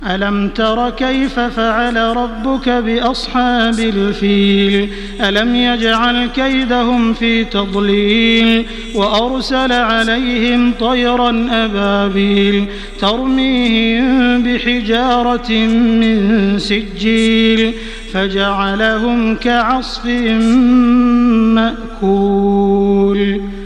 ألم تر كيف فعل ربك بأصحاب الفيل ألم يجعل كيدهم في تضليل وأرسل عليهم طيرا أبابيل ترميهم بحجارة من سجيل فجعلهم كعصف مأكول.